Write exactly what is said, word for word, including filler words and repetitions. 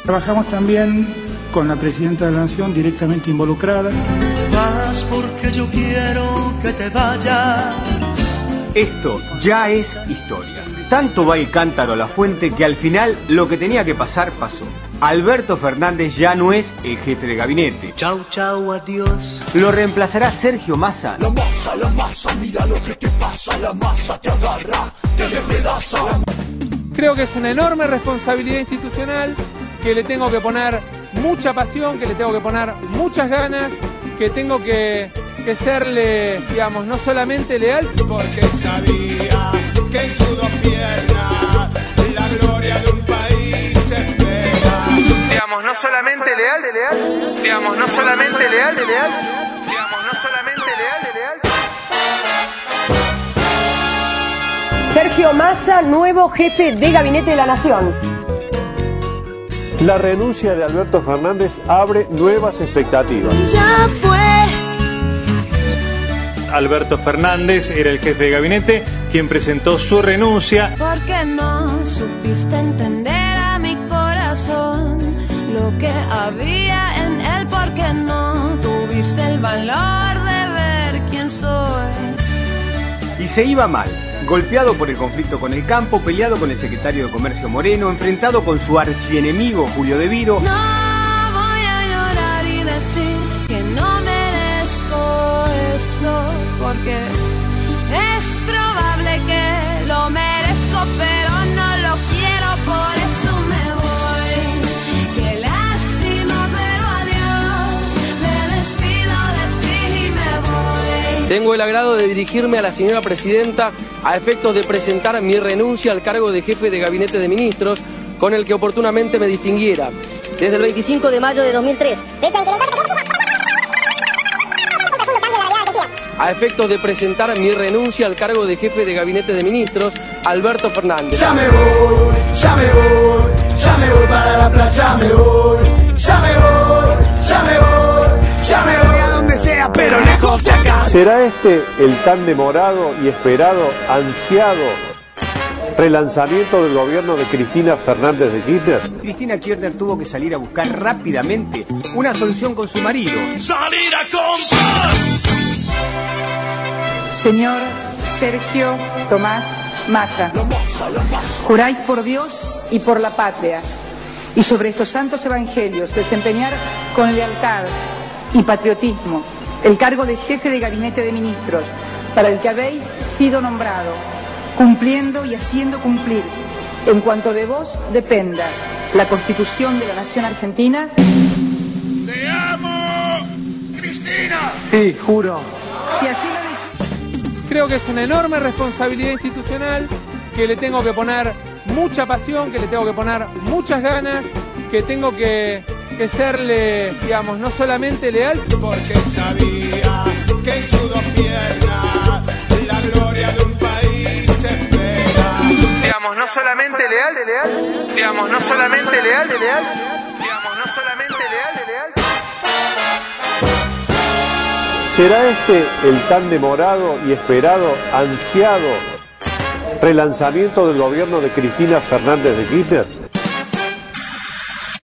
Trabajamos también con la Presidenta de la Nación directamente involucrada. Vas porque yo quiero que te vayas. Esto ya es historia. Tanto va el cántaro a la fuente que al final lo que tenía que pasar pasó. Alberto Fernández ya no es el jefe de gabinete. Chau, chau, adiós. Lo reemplazará Sergio Massa. La masa, la masa, mira lo que te pasa. La masa te agarra, te despedaza. Creo que es una enorme responsabilidad institucional, que le tengo que poner mucha pasión, que le tengo que poner muchas ganas, que tengo que, que serle, digamos, no solamente leal, porque sabía que en sus dos piernas la gloria de un país espera. Digamos, no solamente leal, leal, digamos, no solamente leal, leal, digamos, no solamente leal, leal. Sergio Massa, nuevo jefe de gabinete de la Nación. La renuncia de Alberto Fernández abre nuevas expectativas. Ya fue. Alberto Fernández era el jefe de gabinete quien presentó su renuncia. Porque no supiste entender a mi corazón lo que había en él, porque no tuviste el valor de ver quién soy. Y se iba mal. Golpeado por el conflicto con el campo, peleado con el secretario de Comercio Moreno, enfrentado con su archienemigo Julio De Vido. No voy a llorar y decir que no merezco esto, porque es probable que lo merezco, pero no lo quiero, por eso me voy. Qué lástima, pero adiós, me despido de ti y me voy. Tengo el agrado de dirigirme a la señora presidenta a efectos de presentar mi renuncia al cargo de jefe de gabinete de ministros, con el que oportunamente me distinguiera. Desde el veinticinco de mayo de dos mil tres, fecha en que a efectos de presentar mi renuncia al cargo de jefe de gabinete de ministros, Alberto Fernández. Ya me voy, ya me voy, ya me voy para la playa, me voy, ya me voy, ya me voy, ya me voy a donde sea, pero lejos de acá. ¿Será este el tan demorado y esperado, ansiado relanzamiento del gobierno de Cristina Fernández de Kirchner? Cristina Kirchner tuvo que salir a buscar rápidamente una solución con su marido. ¡Salir a comprar! Señor Sergio Tomás Massa, juráis por Dios y por la patria, y sobre estos santos evangelios desempeñar con lealtad y patriotismo el cargo de jefe de gabinete de ministros, para el que habéis sido nombrado, cumpliendo y haciendo cumplir, en cuanto de vos dependa, la Constitución de la Nación Argentina. ¡Te amo, Cristina! Sí, juro. Si así lo Creo que es una enorme responsabilidad institucional, que le tengo que poner mucha pasión, que le tengo que poner muchas ganas, que tengo que, que serle, digamos, no solamente leal, porque sabía que en sus dos piernas la gloria de un país espera. Digamos, no solamente leal, leal, digamos, no solamente leal, leal, digamos, no solamente leal, leal. ¿Será este el tan demorado y esperado, ansiado relanzamiento del gobierno de Cristina Fernández de Kirchner?